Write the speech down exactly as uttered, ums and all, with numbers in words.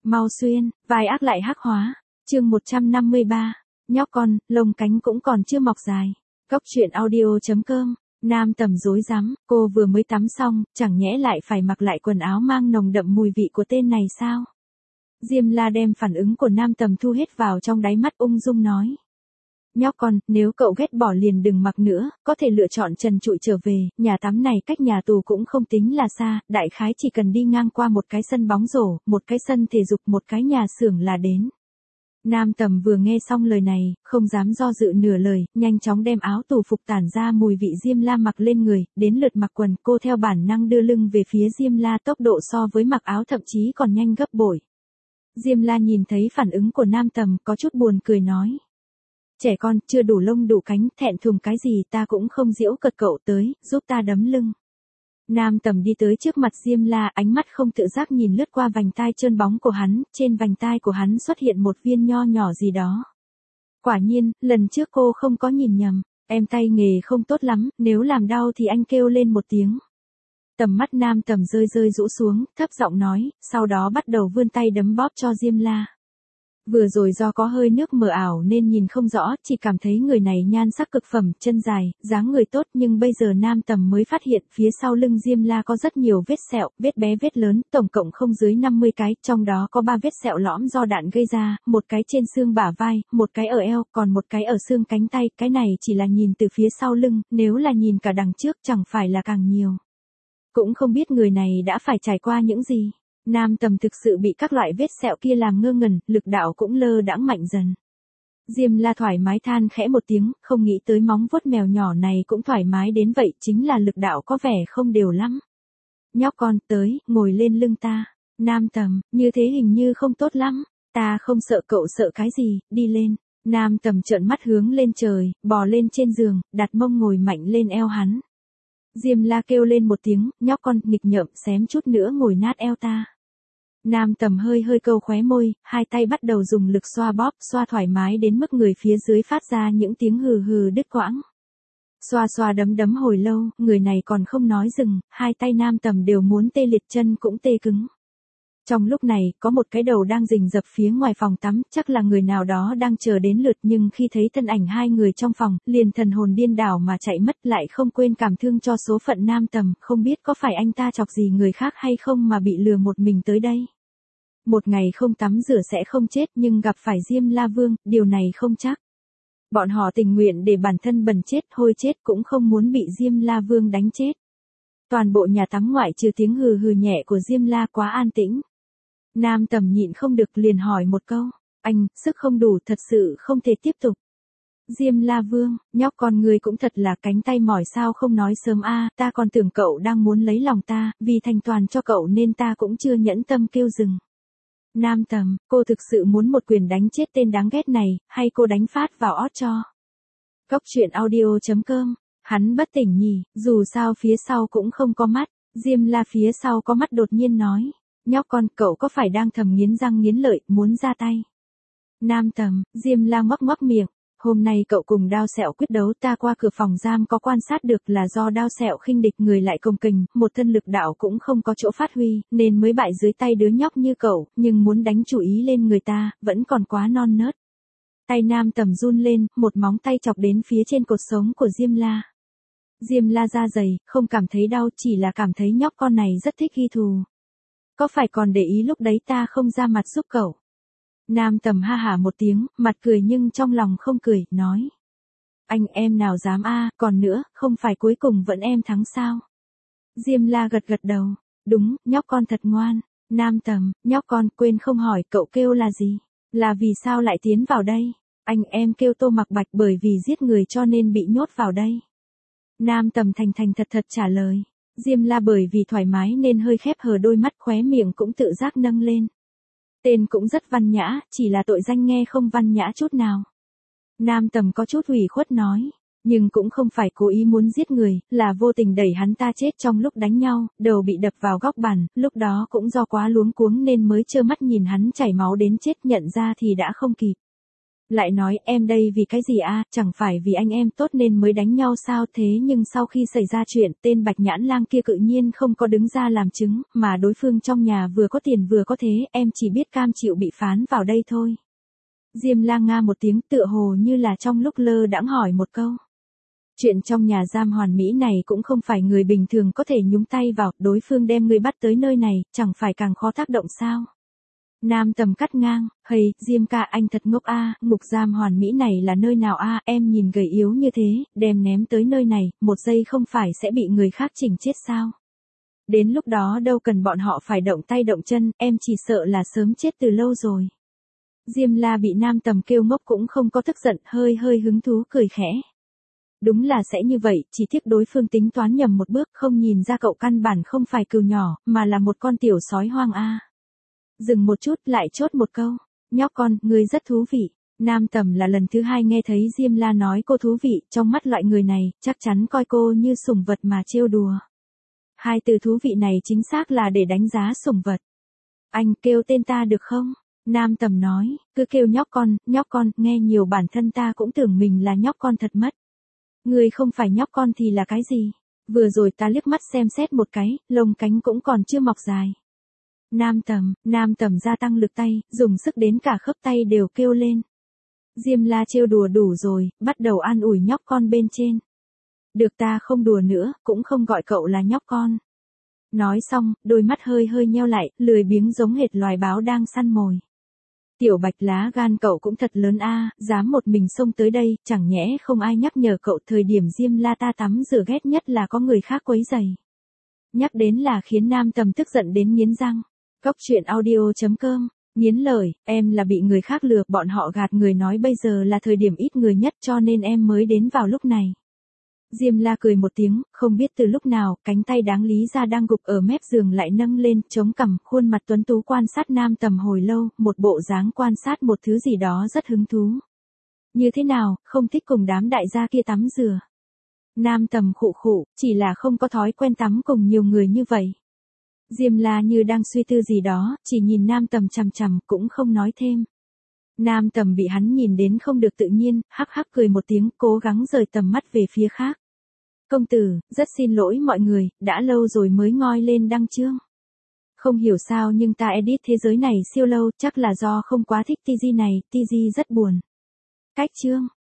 Mau xuyên, vai ác lại hắc hóa. Chương một trăm năm mươi ba. Nhóc con, lông cánh cũng còn chưa mọc dài. Cốc truyện audio chấm com. Nam Tầm rối rắm, cô vừa mới tắm xong, chẳng nhẽ lại phải mặc lại quần áo mang nồng đậm mùi vị của tên này sao? Diêm La đem phản ứng của Nam Tầm thu hết vào trong đáy mắt, ung dung nói. Nhóc con, nếu cậu ghét bỏ liền đừng mặc nữa, có thể lựa chọn trần trụi trở về, nhà tắm này cách nhà tù cũng không tính là xa, đại khái chỉ cần đi ngang qua một cái sân bóng rổ, một cái sân thể dục, một cái nhà xưởng là đến. Nam Tầm vừa nghe xong lời này, không dám do dự nửa lời, nhanh chóng đem áo tù phục tản ra mùi vị Diêm La mặc lên người, đến lượt mặc quần, cô theo bản năng đưa lưng về phía Diêm La, tốc độ so với mặc áo thậm chí còn nhanh gấp bội. Diêm La nhìn thấy phản ứng của Nam Tầm, có chút buồn cười nói. Trẻ con, chưa đủ lông đủ cánh, thẹn thùng cái gì, ta cũng không giễu cợt cậu, tới, giúp ta đấm lưng. Nam Tầm đi tới trước mặt Diêm La, ánh mắt không tự giác nhìn lướt qua vành tai trơn bóng của hắn, trên vành tai của hắn xuất hiện một viên nho nhỏ gì đó. Quả nhiên, lần trước cô không có nhìn nhầm, em tay nghề không tốt lắm, nếu làm đau thì anh kêu lên một tiếng. Tầm mắt Nam Tầm rơi rơi rũ xuống, thấp giọng nói, sau đó bắt đầu vươn tay đấm bóp cho Diêm La. Vừa rồi do có hơi nước mờ ảo nên nhìn không rõ, chỉ cảm thấy người này nhan sắc cực phẩm, chân dài, dáng người tốt, nhưng bây giờ Nam Tầm mới phát hiện phía sau lưng Diêm La có rất nhiều vết sẹo, vết bé vết lớn, tổng cộng không dưới năm mươi cái, trong đó có ba vết sẹo lõm do đạn gây ra, một cái trên xương bả vai, một cái ở eo, còn một cái ở xương cánh tay, cái này chỉ là nhìn từ phía sau lưng, nếu là nhìn cả đằng trước chẳng phải là càng nhiều. Cũng không biết người này đã phải trải qua những gì. Nam Tầm thực sự bị các loại vết sẹo kia làm ngơ ngẩn, lực đạo cũng lơ đãng mạnh dần. Diêm La thoải mái than khẽ một tiếng, không nghĩ tới móng vuốt mèo nhỏ này cũng thoải mái đến vậy, chính là lực đạo có vẻ không đều lắm. Nhóc con, tới, ngồi lên lưng ta. Nam Tầm, như thế hình như không tốt lắm, ta không sợ, cậu sợ cái gì, đi lên. Nam Tầm trợn mắt hướng lên trời, bò lên trên giường, đặt mông ngồi mạnh lên eo hắn. Diêm La kêu lên một tiếng, nhóc con, nghịch nhợm, xém chút nữa ngồi nát eo ta. Nam Tầm hơi hơi câu khóe môi, hai tay bắt đầu dùng lực xoa bóp, xoa thoải mái đến mức người phía dưới phát ra những tiếng hừ hừ đứt quãng. Xoa xoa đấm đấm hồi lâu, người này còn không nói dừng, hai tay Nam Tầm đều muốn tê liệt, chân cũng tê cứng. Trong lúc này, có một cái đầu đang rình rập phía ngoài phòng tắm, chắc là người nào đó đang chờ đến lượt, nhưng khi thấy thân ảnh hai người trong phòng, liền thần hồn điên đảo mà chạy mất, lại không quên cảm thương cho số phận Nam Tầm, không biết có phải anh ta chọc gì người khác hay không mà bị lừa một mình tới đây. Một ngày không tắm rửa sẽ không chết, nhưng gặp phải Diêm La Vương, điều này không chắc. Bọn họ tình nguyện để bản thân bần chết, hôi chết cũng không muốn bị Diêm La Vương đánh chết. Toàn bộ nhà tắm ngoại trừ tiếng hừ hừ nhẹ của Diêm La quá an tĩnh. Nam Tầm nhịn không được liền hỏi một câu, anh, sức không đủ, thật sự không thể tiếp tục. Diêm La Vương, nhóc con người cũng thật là cánh tay mỏi, sao không nói sớm a, ta còn tưởng cậu đang muốn lấy lòng ta, vì thành toàn cho cậu nên ta cũng chưa nhẫn tâm kêu dừng. Nam Tầm, cô thực sự muốn một quyền đánh chết tên đáng ghét này, hay cô đánh phát vào ót cho? Cốc truyện audio chấm com, hắn bất tỉnh nhỉ, dù sao phía sau cũng không có mắt, Diêm La phía sau có mắt đột nhiên nói. Nhóc con, cậu có phải đang thầm nghiến răng nghiến lợi, muốn ra tay? Nam Tầm, Diêm La ngoắc ngoắc miệng, hôm nay cậu cùng Đao Sẹo quyết đấu, ta qua cửa phòng giam có quan sát được là do Đao Sẹo khinh địch người lại cồng kềnh, một thân lực đạo cũng không có chỗ phát huy, nên mới bại dưới tay đứa nhóc như cậu, nhưng muốn đánh chủ ý lên người ta, vẫn còn quá non nớt. Tay Nam Tầm run lên, một móng tay chọc đến phía trên cột sống của Diêm La. Diêm La da dày, không cảm thấy đau, chỉ là cảm thấy nhóc con này rất thích ghi thù. Có phải còn để ý lúc đấy ta không ra mặt giúp cậu? Nam Tầm ha hả một tiếng, mặt cười nhưng trong lòng không cười, nói. Anh em nào dám a, còn nữa, không phải cuối cùng vẫn em thắng sao? Diêm La gật gật đầu, đúng, nhóc con thật ngoan. Nam Tầm, nhóc con, quên không hỏi, cậu kêu là gì? Là vì sao lại tiến vào đây? Anh em kêu Tô Mặc Bạch, bởi vì giết người cho nên bị nhốt vào đây. Nam Tầm thành thành thật thật trả lời. Diêm La bởi vì thoải mái nên hơi khép hờ đôi mắt, khóe miệng cũng tự giác nâng lên. Tên cũng rất văn nhã, chỉ là tội danh nghe không văn nhã chút nào. Nam Tầm có chút ủy khuất nói, nhưng cũng không phải cố ý muốn giết người, là vô tình đẩy hắn ta chết trong lúc đánh nhau, đầu bị đập vào góc bàn, lúc đó cũng do quá luống cuống nên mới trơ mắt nhìn hắn chảy máu đến chết, nhận ra thì đã không kịp. Lại nói em đây vì cái gì a, chẳng phải vì anh em tốt nên mới đánh nhau sao, thế nhưng sau khi xảy ra chuyện tên Bạch Nhãn Lang kia tự nhiên không có đứng ra làm chứng, mà đối phương trong nhà vừa có tiền vừa có thế, em chỉ biết cam chịu bị phán vào đây thôi. Diêm La nga một tiếng tựa hồ như là trong lúc lơ đãng hỏi một câu. Chuyện trong nhà giam Hoàn Mỹ này cũng không phải người bình thường có thể nhúng tay vào, đối phương đem người bắt tới nơi này, chẳng phải càng khó tác động sao? Nam Tầm cắt ngang, hầy, Diêm ca anh thật ngốc a, ngục giam Hoàn Mỹ này là nơi nào a, em nhìn gầy yếu như thế, đem ném tới nơi này, một giây không phải sẽ bị người khác chỉnh chết sao? Đến lúc đó đâu cần bọn họ phải động tay động chân, em chỉ sợ là sớm chết từ lâu rồi. Diêm La bị Nam Tầm kêu ngốc cũng không có tức giận, hơi hơi hứng thú cười khẽ. Đúng là sẽ như vậy, chỉ tiếc đối phương tính toán nhầm một bước, không nhìn ra cậu căn bản không phải cừu nhỏ, mà là một con tiểu sói hoang a. Dừng một chút lại chốt một câu, nhóc con, ngươi rất thú vị. Nam Tầm là lần thứ hai nghe thấy Diêm La nói cô thú vị, trong mắt loại người này, chắc chắn coi cô như sủng vật mà trêu đùa. Hai từ thú vị này chính xác là để đánh giá sủng vật. Anh kêu tên ta được không? Nam Tầm nói, cứ kêu nhóc con, nhóc con, nghe nhiều bản thân ta cũng tưởng mình là nhóc con thật mất. Ngươi không phải nhóc con thì là cái gì? Vừa rồi ta liếc mắt xem xét một cái, lông cánh cũng còn chưa mọc dài. Nam Tầm, Nam Tầm gia tăng lực tay, dùng sức đến cả khớp tay đều kêu lên. Diêm La trêu đùa đủ rồi, bắt đầu an ủi nhóc con bên trên. Được ta không đùa nữa, cũng không gọi cậu là nhóc con. Nói xong, đôi mắt hơi hơi nheo lại, lười biếng giống hệt loài báo đang săn mồi. Tiểu Bạch lá gan cậu cũng thật lớn a, dám một mình xông tới đây, chẳng nhẽ không ai nhắc nhở cậu thời điểm Diêm La ta tắm rửa ghét nhất là có người khác quấy rầy. Nhắc đến là khiến Nam Tầm tức giận đến nghiến răng. Cốc truyện audio chấm com, nghiến lời, em là bị người khác lừa, bọn họ gạt người nói bây giờ là thời điểm ít người nhất cho nên em mới đến vào lúc này. Diêm La cười một tiếng, không biết từ lúc nào, cánh tay đáng lý ra đang gục ở mép giường lại nâng lên, chống cằm, khuôn mặt tuấn tú quan sát Nam Tầm hồi lâu, một bộ dáng quan sát một thứ gì đó rất hứng thú. Như thế nào, không thích cùng đám đại gia kia tắm rửa. Nam Tầm khụ khụ, chỉ là không có thói quen tắm cùng nhiều người như vậy. Diêm La như đang suy tư gì đó, chỉ nhìn Nam Tầm chằm chằm, cũng không nói thêm. Nam Tầm bị hắn nhìn đến không được tự nhiên, hắc hắc cười một tiếng, cố gắng rời tầm mắt về phía khác. Công tử, rất xin lỗi mọi người, đã lâu rồi mới ngoi lên đăng chương. Không hiểu sao nhưng ta edit thế giới này siêu lâu, chắc là do không quá thích tê giê này, tê giê rất buồn. Cách chương.